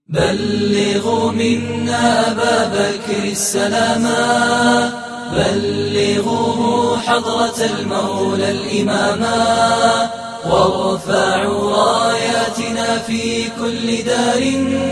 بلغوا منا أبا بكر السلاما، بلغوه حضرة المولى الإماما، وارفعوا راياتنا في كل دار،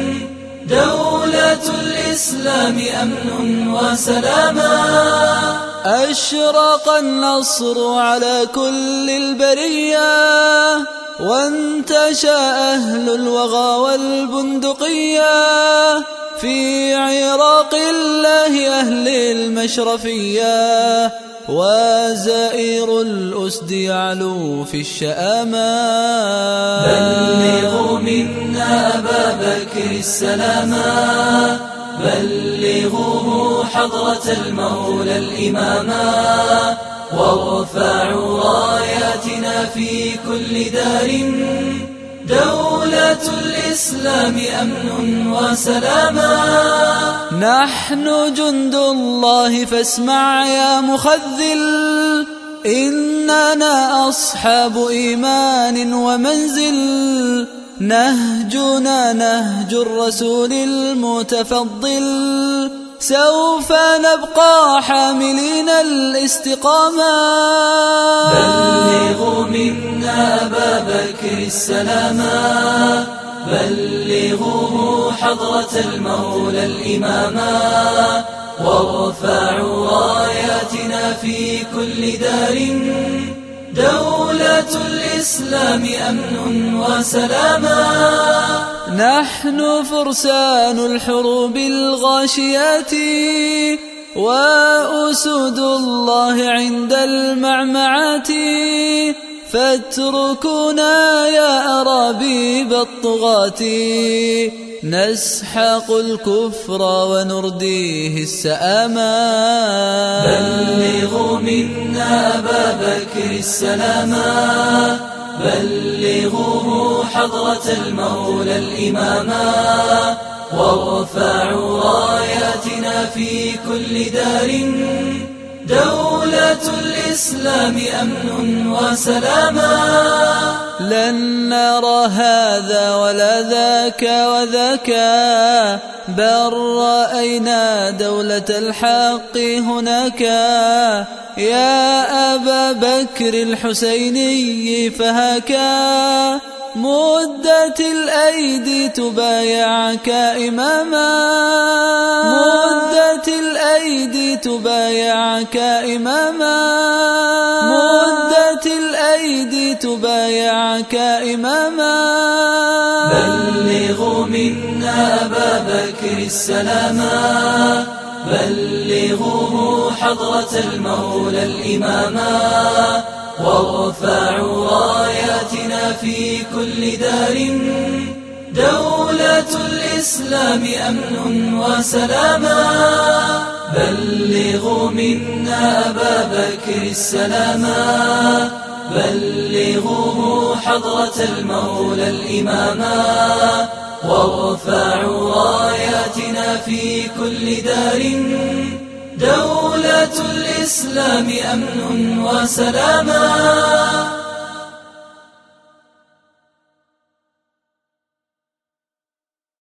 دولة الإسلام أمن وسلاما. أشرق النصر على كل البرية، وانتشى أهل الوغى والبندقية، في عراق الله أهل المشرفية، وزائر الأسد يعلو في الشآما. بلغوا منا أبا بكر السلاما، بلغوه حضرة المولى الإماما، وارفعوا راياتنا في كل دار، دولة الإسلام أمن وسلاما. نحن جند الله فاسمع يا مخذل، إننا أصحاب إيمان ومنزل، نهجنا نهج الرسول المتفضل، سوف نبقى حاملين الاستقامة. بلغوا منا أبا بكر السلاما، بلغوه حضرة المولى الإماما، وارفعوا راياتنا في كل دار، دولة الإسلام أمن وسلاما. نحن فرسان الحروب الغاشيات، وأسود الله عند المعمعات، فاتركونا يا أرابيب الطغاة، نسحق الكفر ونرديه السآما. بلغوا منا أبا بكر السلاما، بلغوه حضرة المولى الإماما، وارفعوا راياتنا في كل دار، دولة الإسلام أمن وسلاما. لن نرى هذا ولا ذاك وذاك، بل رأينا دولة الحق هناك، يا أبا بكر الحسيني فهكا، مدت الأيدي تبايعك إماما، مدت الأيدي تبايعك إماما، مدت الأيدي تبايعك إماما. بلغوا منا أبا بكر السلاما، بلغوه حضرة المولى الإماما، وارفعوا راياتنا في كل دار، دولة الإسلام أمن وسلاما. بلغوا منا أبا بكر السلاما، بلغوه حضرة المولى الإماما، وارفعوا راياتنا في كل دار، دولة الإسلام أمن وسلاما.